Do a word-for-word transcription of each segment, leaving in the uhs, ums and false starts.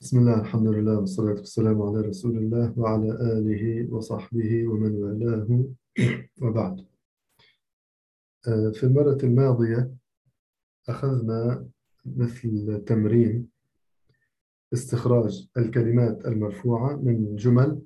بسم الله، الحمد لله، والصلاة والسلام على رسول الله وعلى آله وصحبه ومن والاه. وبعد. آه، في المرة الماضية أخذنا مثل تمرين استخراج الكلمات المرفوعة من جمل،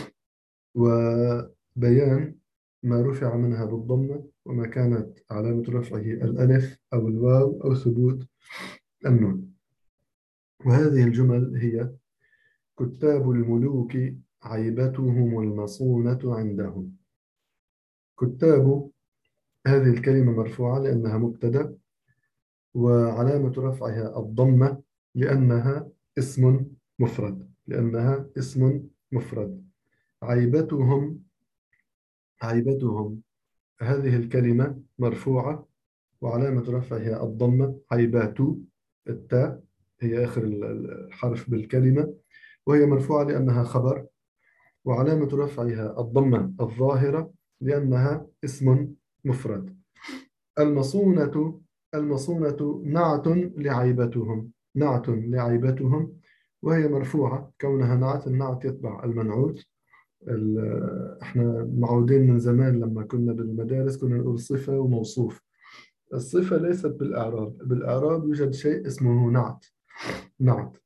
وبيان ما رفع منها بالضمة وما كانت علامة رفعه الألف أو الواو أو ثبوت النون. وهذه الجمل هي: كتاب الملوك عيبتهم المصونة عندهم. كتاب، هذه الكلمة مرفوعة لأنها مبتدأ، وعلامة رفعها الضمة لأنها اسم مفرد لأنها اسم مفرد. عيبتهم عيبتهم هذه الكلمة مرفوعة وعلامة رفعها الضمة. عيبات، التاء هي آخر الحرف بالكلمة، وهي مرفوعة لأنها خبر، وعلامة رفعها الضمة الظاهرة لأنها اسم مفرد. المصونة المصونة نعت لعيبتهم نعت لعيبتهم وهي مرفوعة كونها نعت. النعت يتبع المنعوت. ال- احنا معودين من زمان لما كنا بالمدارس كنا نقول صفة وموصوف. الصفة ليست بالإعراب. بالإعراب يوجد شيء اسمه نعت نعت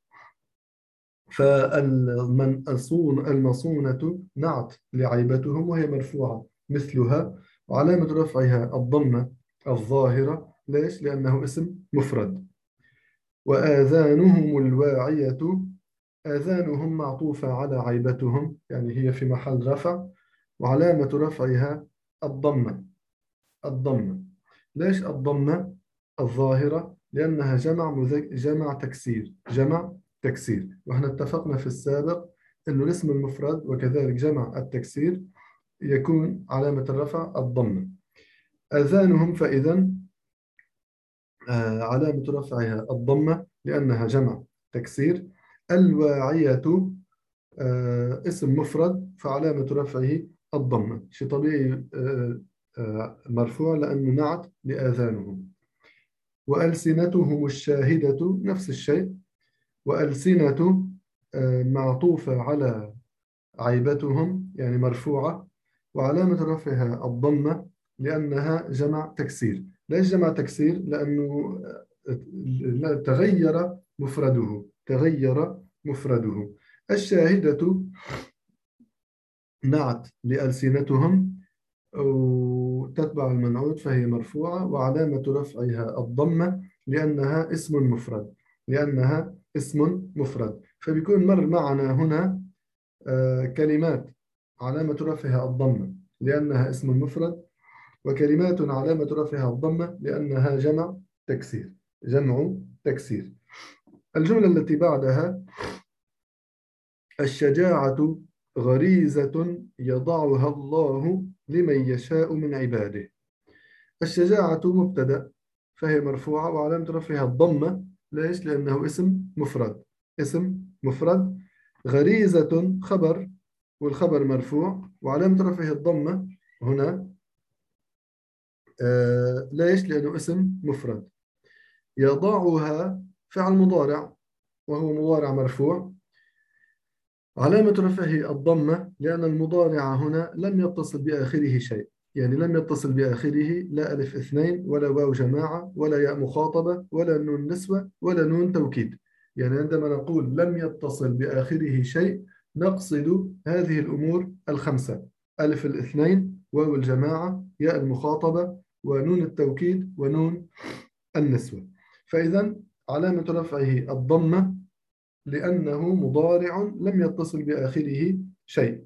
فالمصون المصونة نعت لعيبتهم وهي مرفوعة مثلها، وعلامة رفعها الضمة الظاهرة. ليش؟ لأنه اسم مفرد. وآذانهم الواعية، آذانهم معطوفة على عيبتهم، يعني هي في محل رفع، وعلامة رفعها الضمة الضمة ليش الضمة الظاهرة؟ لأنها جمع مذك... جمع تكسير جمع تكسير وإحنا اتفقنا في السابق أنه الاسم المفرد وكذلك جمع التكسير يكون علامة الرفع الضمة. آذانهم، فإذا آه، علامة رفعها الضمة لأنها جمع تكسير. الواعية آه، اسم مفرد فعلامة رفعه الضمة، شيء طبيعي. آه، آه، مرفوع لأنه نعت لآذانهم. وألسنتهم الشاهدة نفس الشيء. وألسنة آه، معطوفة على عيبتهم، يعني مرفوعة، وعلامة رفعها الضمة لأنها جمع تكسير. ليش جمع تكسير؟ لأنه آه، لا- تغير مفرده تغير مفرده. الشاهدة نعت لألسنتهم وتتبع المنعوت فهي مرفوعة، وعلامة رفعها الضمة لأنها اسم مفرد لأنها اسم مفرد. فبيكون مر معنا هنا آه، كلمات علامة رفعها الضمة لأنها اسم مفرد، وكلمات علامة رفعها الضمة لأنها جمع تكسير جمع تكسير. الجملة التي بعدها: الشجاعة غريزة يضعها الله لمن يشاء من عباده. الشجاعة مبتدأ فهي مرفوعة وعلامة رفعها الضمة. ليش؟ لأنه اسم مفرد اسم مفرد. غريزة خبر، والخبر مرفوع وعلامة رفعه الضمة هنا. آه ليش؟ لأنه اسم مفرد. يضعها فعل مضارع وهو مضارع مرفوع، علامة رفعه الضمة لأن المضارع هنا لم يتصل بآخره شيء، يعني لم يتصل بآخره لا ألف اثنين ولا واو جماعة ولا ياء مخاطبة ولا نون نسوة ولا نون توكيد. يعني عندما نقول لم يتصل بآخره شيء نقصد هذه الأمور الخمسة: ألف الاثنين، واو الجماعة، ياء المخاطبة، ونون التوكيد، ونون النسوة. فإذا علامة رفعه الضمة لأنه مضارع لم يتصل بآخره شيء.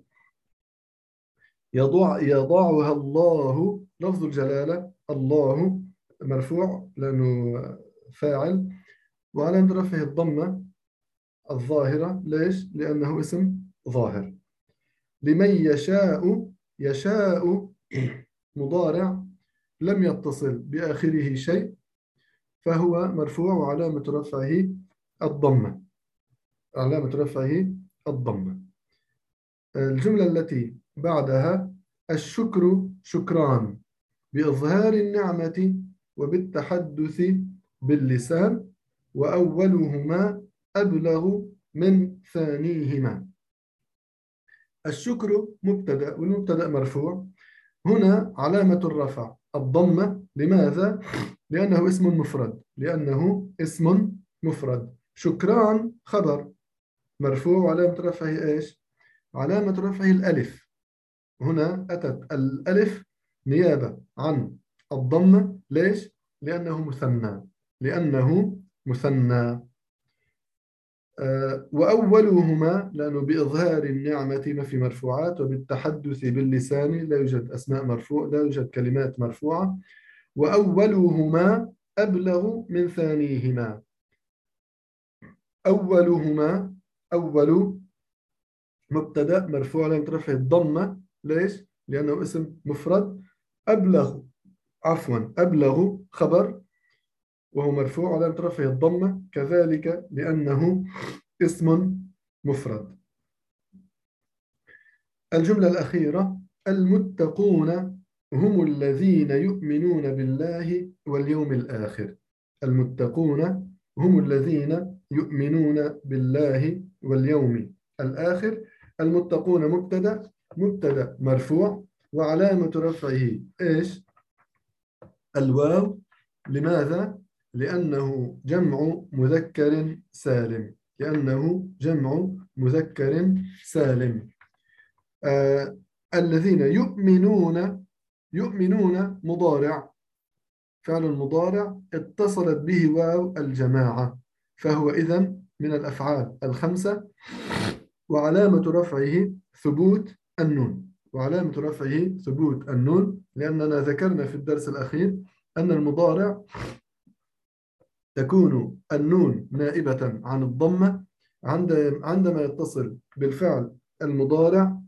يضع يضعها الله، لفظ الجلالة الله مرفوع لأنه فاعل، وعلامة رفعه الضمة الظاهرة. ليش؟ لأنه اسم ظاهر. لمن يشاء، يشاء مضارع لم يتصل بآخره شيء فهو مرفوع وعلامة رفعه الضمة علامة رفعه الضمة. الجملة التي بعدها: الشكر شكران بإظهار النعمة وبالتحدث باللسان، وأولهما أبلغ من ثانيهما. الشكر مبتدأ، والمبتدأ مرفوع. هنا علامة الرفع الضمة. لماذا؟ لأنه اسم مفرد، لأنه اسم مفرد. شكران خبر مرفوع، وعلامة رفعه إيش؟ علامة رفعه الألف. هنا أتت الألف نيابة عن الضمة. ليش؟ لأنه مثنى، لأنه مثنى. آه، وأولهما، لأنه بإظهار النعمة ما في مرفوعات، وبالتحدث باللسان لا يوجد أسماء مرفوع، لا يوجد كلمات مرفوعة. وأولهما أبلغ من ثانيهما. أولهما، أول مبتدأ مرفوع علامة رفعه الضمة. ليش؟ لأنه اسم مفرد. أبلغ، عفوا أبلغ خبر، وهو مرفوع علامة رفعه الضمة كذلك لأنه اسم مفرد. الجملة الأخيرة: المتقون هم الذين يؤمنون بالله واليوم الآخر. المتقون هم الذين يؤمنون بالله واليوم الآخر. المتقون مبتدأ، مبتدأ مرفوع، وعلامة رفعه إيش؟ الواو. لماذا؟ لأنه جمع مذكر سالم، لأنه جمع مذكر سالم. آه الذين يؤمنون، يؤمنون مضارع، فعل المضارع اتصلت به واو الجماعة، فهو إذن من الأفعال الخمسة. وعلامة رفعه ثبوت النون، وعلامة رفعه ثبوت النون، لأننا ذكرنا في الدرس الأخير أن المضارع تكون النون نائبة عن الضمة عندما يتصل بالفعل المضارع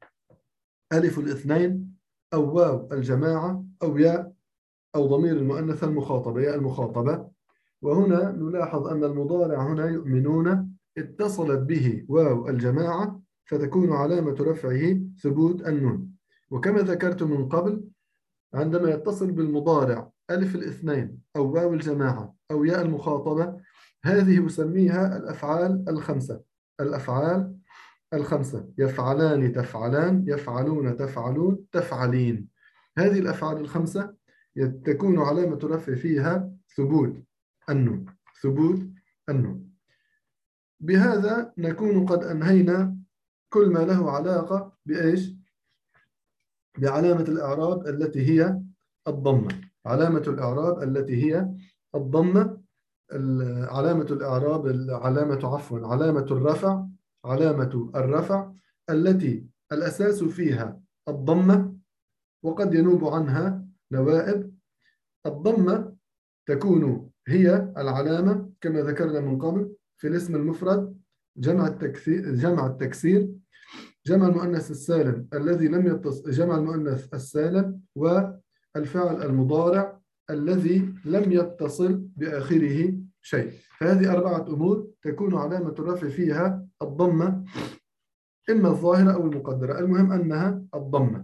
ألف الاثنين أو واو الجماعة أو ياء أو ضمير المؤنث المخاطبة، ياء المخاطبة. وهنا نلاحظ أن المضارع هنا يؤمنون اتصلت به واو الجماعة، فتكون علامة رفعه ثبوت النون. وكما ذكرت من قبل، عندما يتصل بالمضارع ألف الاثنين أو واو الجماعة أو ياء المخاطبة، هذه يسميها الأفعال الخمسة. الأفعال الخمسة: يفعلان تفعلان، يفعلون تفعلون، تفعلين. هذه الأفعال الخمسة تكون علامة رفع فيها ثبوت النون، ثبوت النون. بهذا نكون قد أنهينا كل ما له علاقة بإيش؟ بعلامة الإعراب التي هي الضمة. علامة الإعراب التي هي الضمة. علامة الإعراب، علامة عفوا علامة الرفع، علامة الرفع التي الأساس فيها الضمة، وقد ينوب عنها نوائب. الضمة تكون هي العلامة كما ذكرنا من قبل في الاسم المفرد، جمع التكسير، جمع التكسير، جمع المؤنث السالم الذي لم يتصل، جمع المؤنث السالم، والفعل المضارع الذي لم يتصل بآخره شيء. فهذه أربعة أمور تكون علامة الرفع فيها الضمة، إما الظاهرة أو المقدرة، المهم أنها الضمة.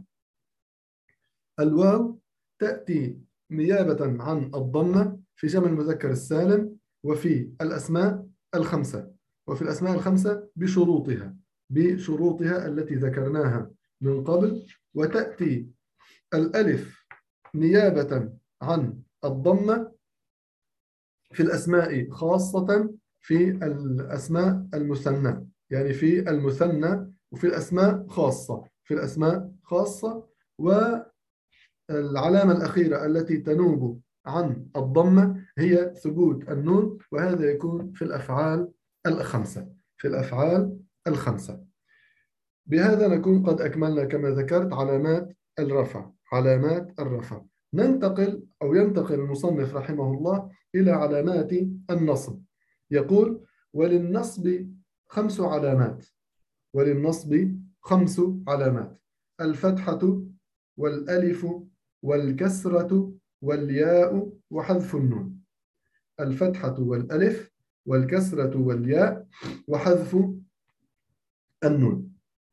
الواو تأتي نيابة عن الضمة في جمع المذكر السالم وفي الأسماء الخمسة، وفي الأسماء الخمسة بشروطها، بشروطها التي ذكرناها من قبل. وتأتي الألف نيابة عن الضمة في الأسماء، خاصة في الأسماء المثنى، يعني في المثنى، وفي الأسماء خاصة، في الأسماء خاصة. والعلامة الأخيرة التي تنوب عن الضمة هي ثبوت النون، وهذا يكون في الأفعال الخمسة، في الأفعال الخمسة. بهذا نكون قد أكملنا كما ذكرت علامات الرفع، علامات الرفع. ننتقل أو ينتقل المصنف رحمه الله إلى علامات النصب. يقول: وللنصب خمس علامات، وللنصب خمس علامات: الفتحة والألف والكسرة والياء وحذف النون. الفتحة والألف والكسرة والياء وحذف النون.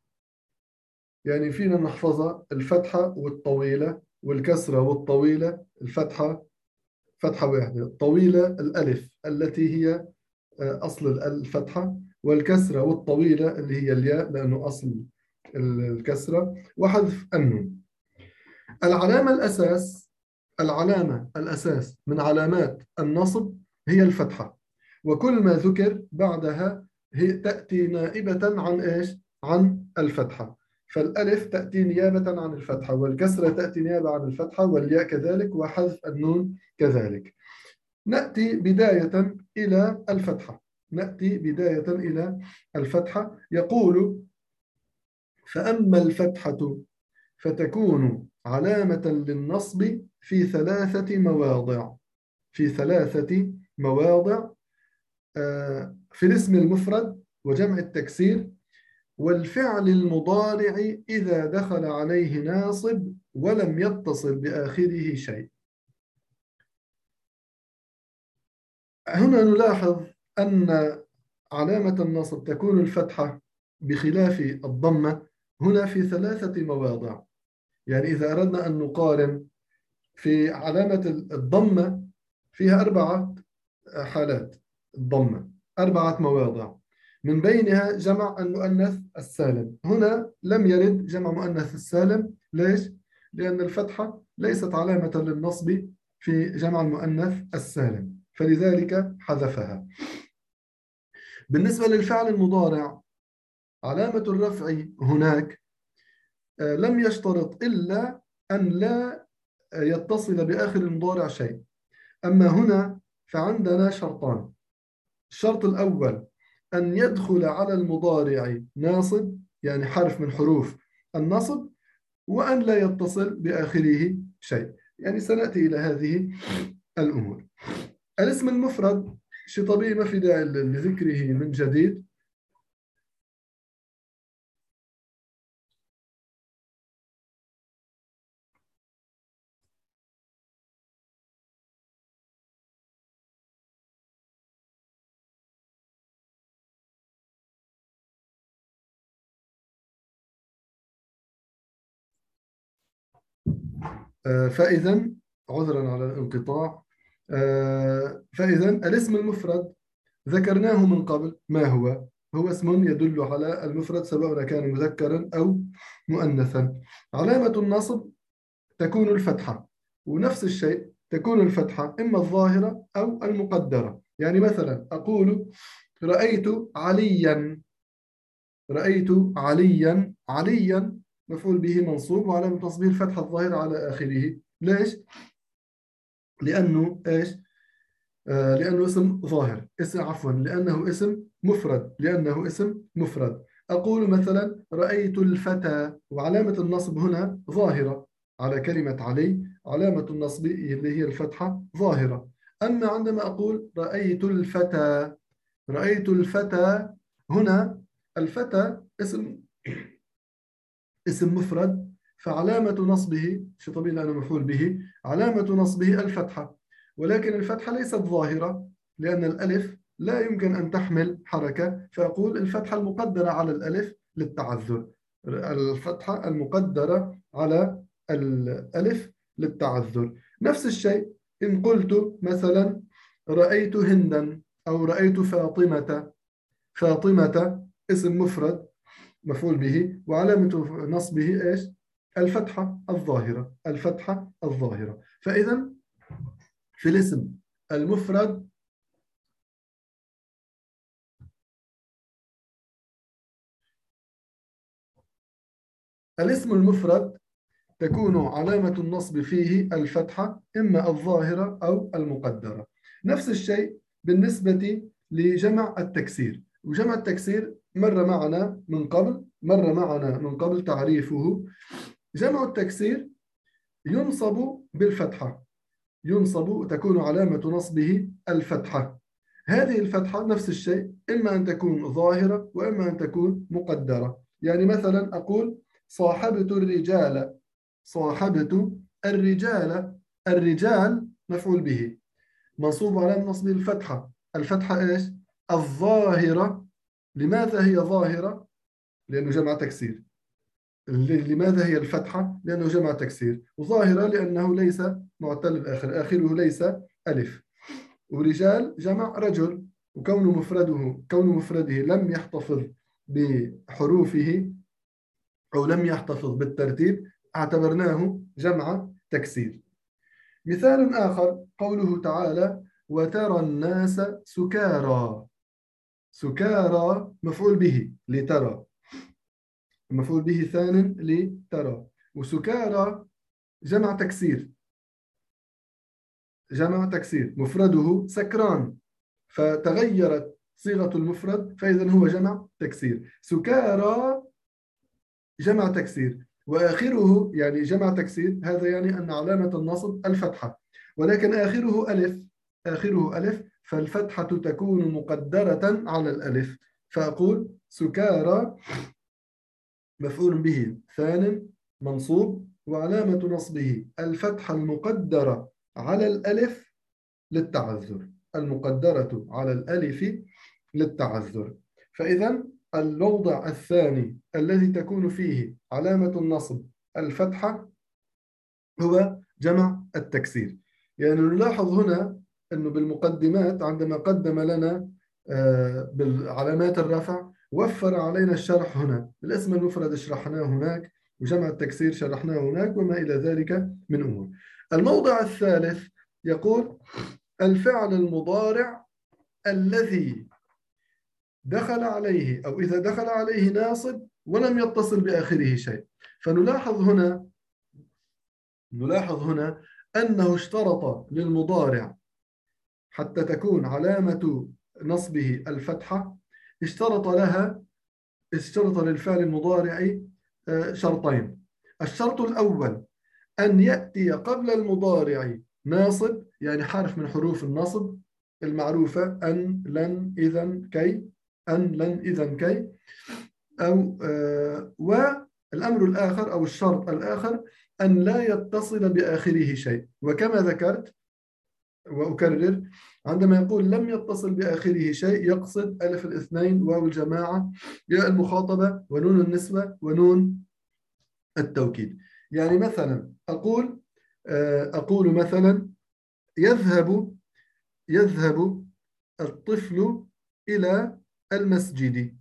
يعني فينا نحفظها: الفتحة والطويلة والكسرة والطويلة. الفتحة فتحة واحدة، الطويلة الألف التي هي أصل الفتحة، والكسرة والطويلة اللي هي الياء لأنه أصل الكسرة، وحذف النون. العلامة الأساس العلامة الأساس من علامات النصب هي الفتحة، وكل ما ذكر بعدها هي تأتي نائبة عن إيش؟ عن الفتحة. فالألف تأتي نيابة عن الفتحة، والكسرة تأتي نيابة عن الفتحة، والياء كذلك، وحذف النون كذلك. نأتي بداية إلى الفتحة نأتي بداية إلى الفتحة. يقول: فأما الفتحة فتكون علامة للنصب في ثلاثة مواضع في ثلاثة مواضع آه، في الاسم المفرد وجمع التكسير والفعل المضارع إذا دخل عليه ناصب ولم يتصل بآخره شيء. هنا نلاحظ أن علامة النصب تكون الفتحة بخلاف الضمة هنا في ثلاثة مواضع. يعني إذا أردنا أن نقارن في علامة الضمة فيها أربعة حالات. الضمة أربعة مواضع، من بينها جمع المؤنث السالم. هنا لم يرد جمع مؤنث السالم. ليش؟ لأن الفتحة ليست علامة للنصب في جمع المؤنث السالم، فلذلك حذفها. بالنسبة للفعل المضارع علامة الرفع هناك آه، لم يشترط إلا أن لا يتصل بآخر المضارع شيء. أما هنا فعندنا شرطان. الشرط الأول أن يدخل على المضارع ناصب، يعني حرف من حروف النصب، وأن لا يتصل بآخره شيء. يعني سنأتي إلى هذه الأمور. الاسم المفرد شيء طبيعي ما في داعي لذكره من جديد. آه، فإذا عذرا على الانقطاع. آه، فإذا الاسم المفرد ذكرناه من قبل. ما هو؟ هو اسم يدل على المفرد سواء كان مذكرا أو مؤنثا. علامة النصب تكون الفتحة، ونفس الشيء تكون الفتحة إما الظاهرة أو المقدرة. يعني مثلا أقول: رأيت عليا رأيت عليا عليا مفعول به منصوب، وعلامة نصبه الفتحة الظاهرة على آخره. ليش؟ لأنه إيش؟ آه لأنه اسم ظاهر اسم عفوا لأنه اسم مفرد لأنه اسم مفرد. أقول مثلا: رأيت الفتى، وعلامة النصب هنا ظاهرة على كلمة علي، علامة النصب اللي هي الفتحة ظاهرة. أما عندما أقول: رأيت الفتى رأيت الفتى هنا الفتى اسم اسم مفرد، فعلامة نصبه شيء طبيعي لأنه مفعول به، علامة نصبه الفتحة. ولكن الفتحة ليست ظاهرة لأن الألف لا يمكن أن تحمل حركة، فأقول الفتحة المقدرة على الألف للتعذر. الفتحة المقدرة على الألف للتعذر. نفس الشيء إن قلت مثلا: رأيت هندا أو رأيت فاطمة. فاطمة اسم مفرد مفعول به، وعلامة نصبه إيش؟ الفتحة الظاهرة الفتحة الظاهرة. فإذا في الاسم المفرد الاسم المفرد تكون علامة النصب فيه الفتحة إما الظاهرة أو المقدرة. نفس الشيء بالنسبة لجمع التكسير. وجمع التكسير مر معنا من قبل مر معنا من قبل تعريفه. جمع التكسير ينصب بالفتحة ينصب تكون علامة نصبه الفتحة. هذه الفتحة نفس الشيء إما أن تكون ظاهرة وإما أن تكون مقدرة. يعني مثلا أقول: صاحبت الرجال صاحبت الرجال الرجال مفعول به منصوب على نصب الفتحة. الفتحة إيش؟ الظاهرة. لماذا هي ظاهرة؟ لأنه جمع تكسير. لماذا هي الفتحة؟ لأنه جمع تكسير. وظاهرة لأنه ليس معتل الآخر آخره ليس ألف. ورجال جمع رجل وكون مفرده كون مفرده لم يحتفظ بحروفه أو لم يحتفظ بالترتيب اعتبرناه جمع تكسير. مثال آخر قوله تعالى: وترى الناس سكارى. سكارى مفعول به لترى، مفعول به ثان لترى، وسكارى جمع تكسير، جمع تكسير مفرده سكران، فتغيرت صيغة المفرد فإذا هو جمع تكسير. سكارى جمع تكسير وآخره يعني جمع تكسير، هذا يعني أن علامة النصب الفتحة، ولكن آخره ألف، آخره ألف، فالفتحة تكون مقدرة على الألف، فأقول سكارى مفعول به ثان منصوب وعلامة نصبه الفتحة المقدرة على الألف للتعذر، المقدرة على الألف للتعذر. فإذا الموضع الثاني الذي تكون فيه علامة النصب الفتحة هو جمع التكسير. يعني نلاحظ هنا أنه بالمقدمات عندما قدم لنا بالعلامات الرفع وفر علينا الشرح هنا، الاسم المفرد شرحناه هناك وجمع التكسير شرحناه هناك وما إلى ذلك من أمور. الموضع الثالث يقول: الفعل المضارع الذي دخل عليه أو إذا دخل عليه ناصب ولم يتصل بآخره شيء. فنلاحظ هنا نلاحظ هنا أنه اشترط للمضارع حتى تكون علامة نصبه الفتحة، اشترط لها اشترط للفعل المضارع شرطين. الشرط الأول أن يأتي قبل المضارع ناصب، يعني حرف من حروف النصب المعروفة: أن، لن، إذن، كي، أن، لن، إذن، كي. أو آه والأمر الآخر أو الشرط الآخر أن لا يتصل بآخره شيء. وكما ذكرت وأكرر، عندما يقول لم يتصل بآخره شيء يقصد ألف الاثنين، واو الجماعة، ياء المخاطبة، ونون النسوة، ونون التوكيد. يعني مثلا أقول أقول مثلا: يذهب يذهب الطفل إلى المسجد.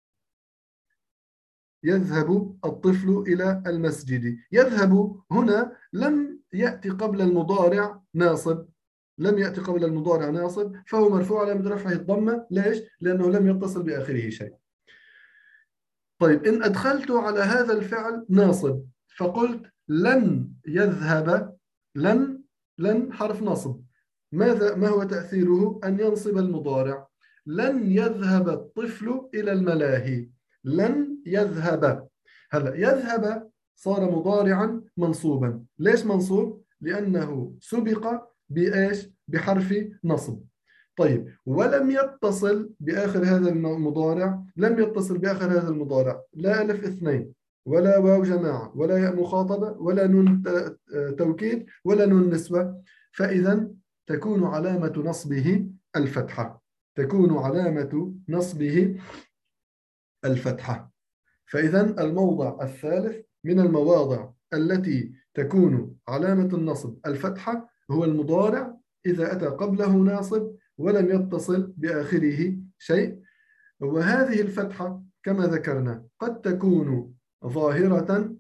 يذهب الطفل إلى المسجد. يذهب هنا لم يأتي قبل المضارع ناصب، لم يأتي قبل المضارع ناصب، فهو مرفوع علامة رفعه الضمة. ليش؟ لأنه لم يتصل بآخره شيء. طيب، إن أدخلت على هذا الفعل ناصب فقلت لن يذهب، لن لن حرف نصب، ماذا ما هو تأثيره؟ أن ينصب المضارع. لن يذهب الطفل إلى الملاهي. لن يذهب، هلا يذهب صار مضارعا منصوبا. ليش منصوب؟ لأنه سبق بإيش؟ بحرف نصب. طيب، ولم يتصل بآخر هذا المضارع، لم يتصل بآخر هذا المضارع لا ألف اثنين ولا واو جماعة ولا ياء مخاطبة ولا نون توكيد ولا نون نسوة، فإذا تكون علامة نصبه الفتحة، تكون علامة نصبه الفتحة. فإذا الموضع الثالث من المواضع التي تكون علامة النصب الفتحة هو المضارع إذا أتى قبله ناصب ولم يتصل بآخره شيء. وهذه الفتحة كما ذكرنا قد تكون ظاهرة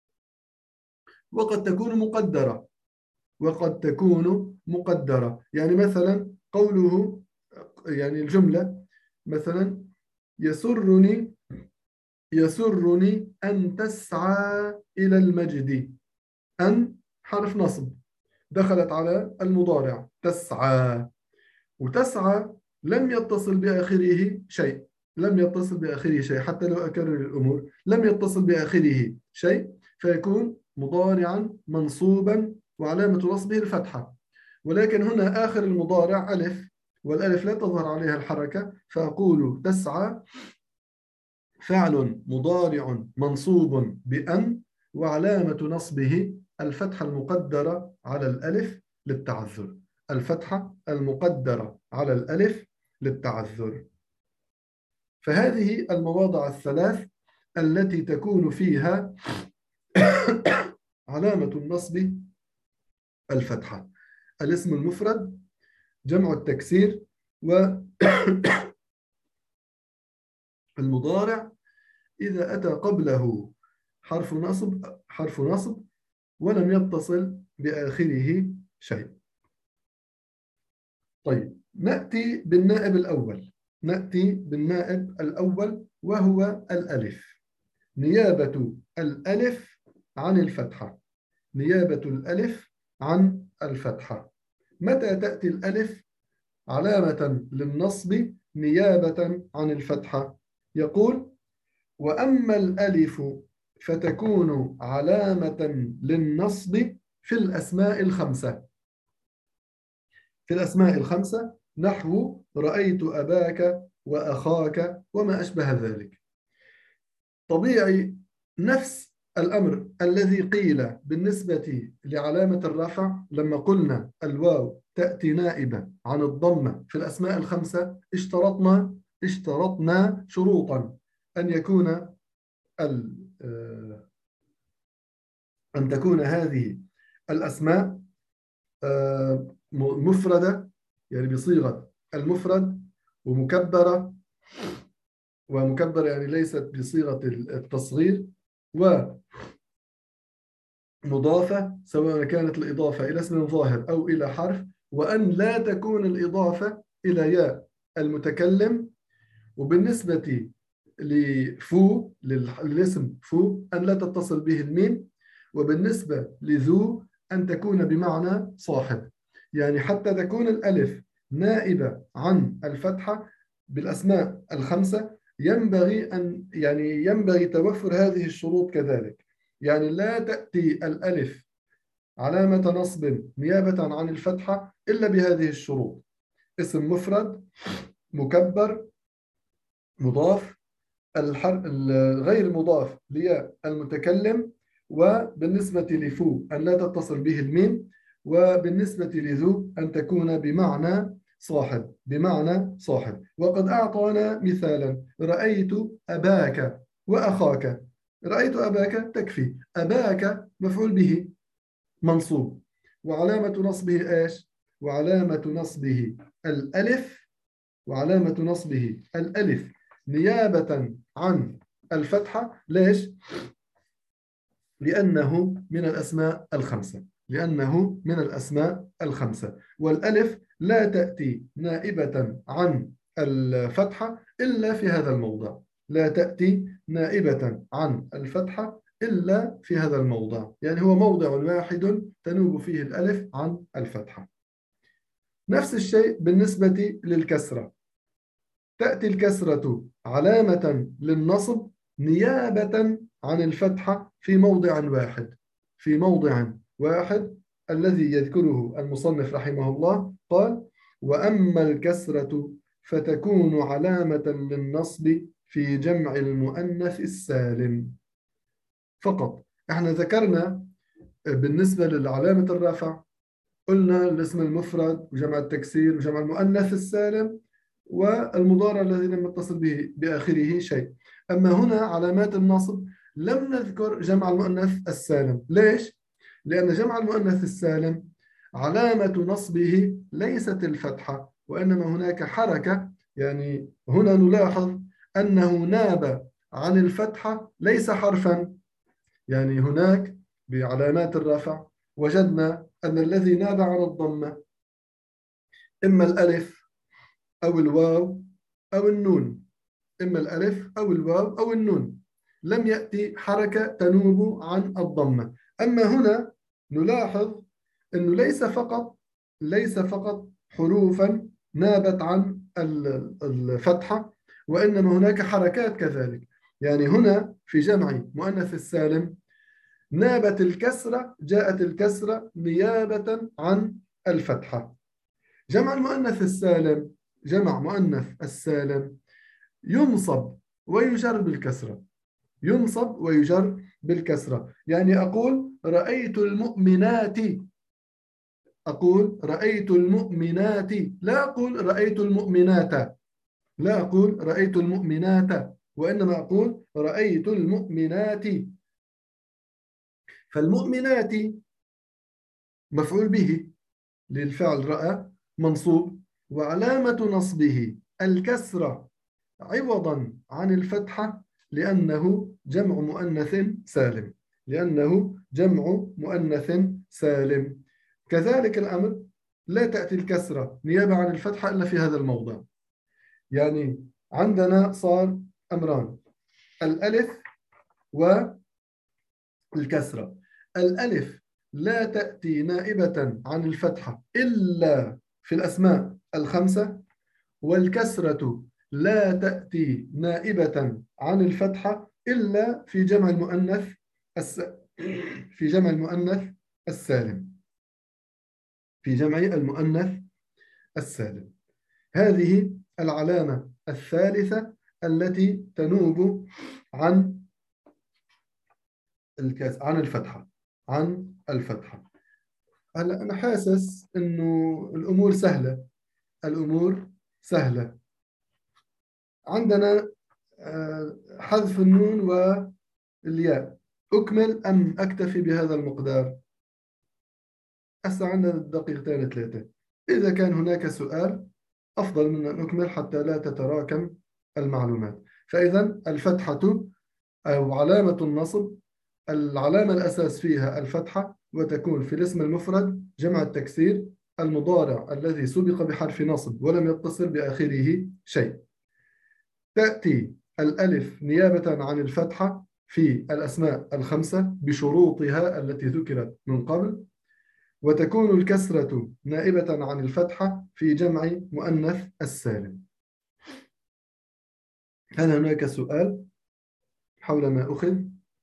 وقد تكون مقدرة، وقد تكون مقدرة. يعني مثلا قوله، يعني الجملة مثلا: يسرني يسرني أن تسعى إلى المجد. أن حرف نصب دخلت على المضارع تسعى، وتسعى لم يتصل بآخره شيء، لم يتصل بآخره شيء حتى لو أكرر الأمور لم يتصل بآخره شيء، فيكون مضارعا منصوبا وعلامة نصبه الفتحة. ولكن هنا آخر المضارع ألف، والألف لا تظهر عليها الحركة، فأقول تسعى فعل مضارع منصوب بأن وعلامة نصبه الفتحة المقدرة على الألف للتعذر، الفتحة المقدرة على الألف للتعذر. فهذه المواضع الثلاث التي تكون فيها علامة النصب الفتحة: الاسم المفرد، جمع التكسير، والمضارع إذا أتى قبله حرف نصب حرف نصب ولم يتصل بآخره شيء. طيب، نأتي بالنائب الأول نأتي بالنائب الأول وهو الألف. نيابة الألف عن الفتحة نيابة الألف عن الفتحة. متى تأتي الألف علامة للنصب نيابة عن الفتحة؟ يقول: وأما الألف فتكون علامة للنصب في الأسماء الخمسة في الأسماء الخمسة نحو رأيت أباك وأخاك وما أشبه ذلك. طبيعي نفس الأمر الذي قيل بالنسبة لعلامة الرفع لما قلنا الواو تأتي نائبة عن الضمة في الأسماء الخمسة. اشترطنا اشترطنا شروطا أن يكون أن تكون هذه الأسماء مفردة، يعني بصيغة المفرد، ومكبرة ومكبرة يعني ليست بصيغة التصغير، ومضافة سواء كانت الإضافة إلى اسم ظاهر أو إلى حرف، وأن لا تكون الإضافة إلى ياء المتكلم. وبالنسبة لفو للاسم فو أن لا تتصل به الميم. وبالنسبة لذو أن تكون بمعنى صاحب. يعني حتى تكون الألف نائبة عن الفتحة بالأسماء الخمسة ينبغي أن يعني ينبغي توفر هذه الشروط كذلك. يعني لا تأتي الألف علامة نصب نيابة عن الفتحة إلا بهذه الشروط: اسم مفرد، مكبر، مضاف، الحرف غير مضاف لياء المتكلم، وبالنسبة لفو أن لا تتصل به الميم، وبالنسبة لذو أن تكون بمعنى صاحب بمعنى صاحب. وقد أعطانا مثالا: رأيت أباك وأخاك. رأيت أباك تكفي، أباك مفعول به منصوب، وعلامة نصبه إيش؟ وعلامة نصبه الألف وعلامة نصبه الألف نيابة عن الفتحة. ليش؟ لأنه من الأسماء الخمسة لأنه من الأسماء الخمسة والألف لا تأتي نائبة عن الفتحة إلا في هذا الموضع لا تأتي نائبة عن الفتحة إلا في هذا الموضع يعني هو موضع واحد تنوب فيه الألف عن الفتحة. نفس الشيء بالنسبة للكسرة. تأتي الكسرة علامة للنصب نيابة عن الفتحة في موضع واحد في موضع واحد الذي يذكره المصنف رحمه الله. قال: وأما الكسرة فتكون علامة للنصب في جمع المؤنث السالم فقط. احنا ذكرنا بالنسبة للعلامة الرفع قلنا الاسم المفرد وجمع التكسير وجمع المؤنث السالم والمضارع الذي لم يتصل به بآخره شيء. أما هنا علامات النصب لم نذكر جمع المؤنث السالم. ليش؟ لأن جمع المؤنث السالم علامة نصبه ليست الفتحة وإنما هناك حركة. يعني هنا نلاحظ أنه ناب عن الفتحة ليس حرفا. يعني هناك بعلامات الرفع وجدنا أن الذي ناب عن الضمة إما الألف أو الواو أو النون إما الألف أو الواو أو النون. لم يأتي حركة تنوب عن الضمة. أما هنا نلاحظ أنه ليس فقط ليس فقط حروفا نابت عن الفتحة وإنما هناك حركات كذلك. يعني هنا في جمع مؤنث السالم نابت الكسرة جاءت الكسرة نيابة عن الفتحة. جمع المؤنث السالم جمع مؤنث السالم ينصب ويجر بالكسرة ينصب ويجر بالكسرة. يعني أقول رأيت المؤمنات أقول رأيت المؤمنات لا أقول رأيت المؤمنات لا أقول رأيت المؤمنات وإنما أقول رأيت المؤمنات. فالمؤمنات مفعول به للفعل رأى منصوب وعلامة نصبه الكسرة عوضا عن الفتحة لأنه جمع مؤنث سالم لأنه جمع مؤنث سالم. كذلك الأمر لا تأتي الكسرة نيابة عن الفتحة إلا في هذا الموضع. يعني عندنا صار أمران: الألف والكسرة. الألف لا تأتي نائبة عن الفتحة إلا في الأسماء الخمسة، والكسرة لا تأتي نائبة عن الفتحة إلا في جمع المؤنث الس... في جمع المؤنث السالم في جمع المؤنث السالم. هذه العلامة الثالثة التي تنوب عن الكاس عن الفتحة عن الفتحة. هلا أنا حاسس إنه الأمور سهلة الأمور سهلة. عندنا آه، حذف النون والياء. أكمل أم أكتفي بهذا المقدار؟ هسه عندنا دقيقتين ثلاثة. إذا كان هناك سؤال أفضل من أن أكمل حتى لا تتراكم المعلومات. فإذا الفتحة أو علامة النصب العلامة الأساس فيها الفتحة، وتكون في الاسم المفرد جمع التكسير المضارع الذي سبق بحرف نصب ولم يتصل بآخره شيء. تأتي الألف نيابة عن الفتحة في الأسماء الخمسة بشروطها التي ذكرت من قبل، وتكون الكسرة نائبة عن الفتحة في جمع مؤنث السالم. هل هناك سؤال حول ما أخذ؟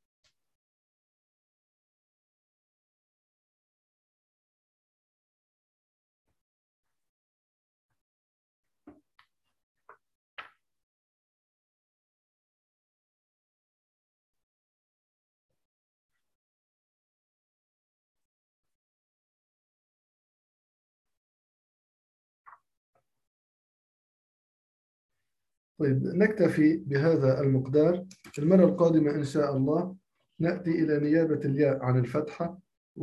طيب نكتفي بهذا المقدار. المرة القادمة إن شاء الله نأتي إلى نيابة الياء عن الفتحة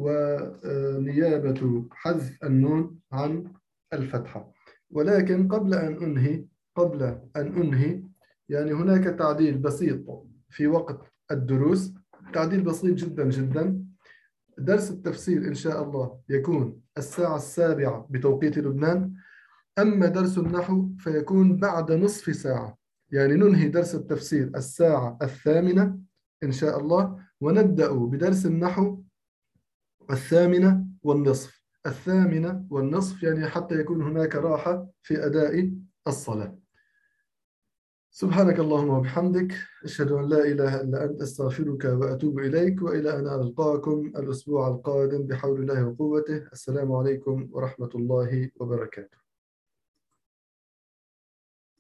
ونيابة حذف النون عن الفتحة. ولكن قبل أن أنهي قبل أن أنهي يعني هناك تعديل بسيط في وقت الدروس، تعديل بسيط جدا جدا. درس التفسير إن شاء الله يكون الساعة السابعة بتوقيت لبنان، أما درس النحو فيكون بعد نصف ساعة. يعني ننهي درس التفسير الساعة الثامنة إن شاء الله، ونبدأ بدرس النحو الثامنة والنصف الثامنة والنصف يعني حتى يكون هناك راحة في أداء الصلاة. سبحانك اللهم وبحمدك، أشهد أن لا إله إلا أنت، أستغفرك وأتوب إليك، وإلى أن ألقاكم الأسبوع القادم بحول الله وقوته. السلام عليكم ورحمة الله وبركاته.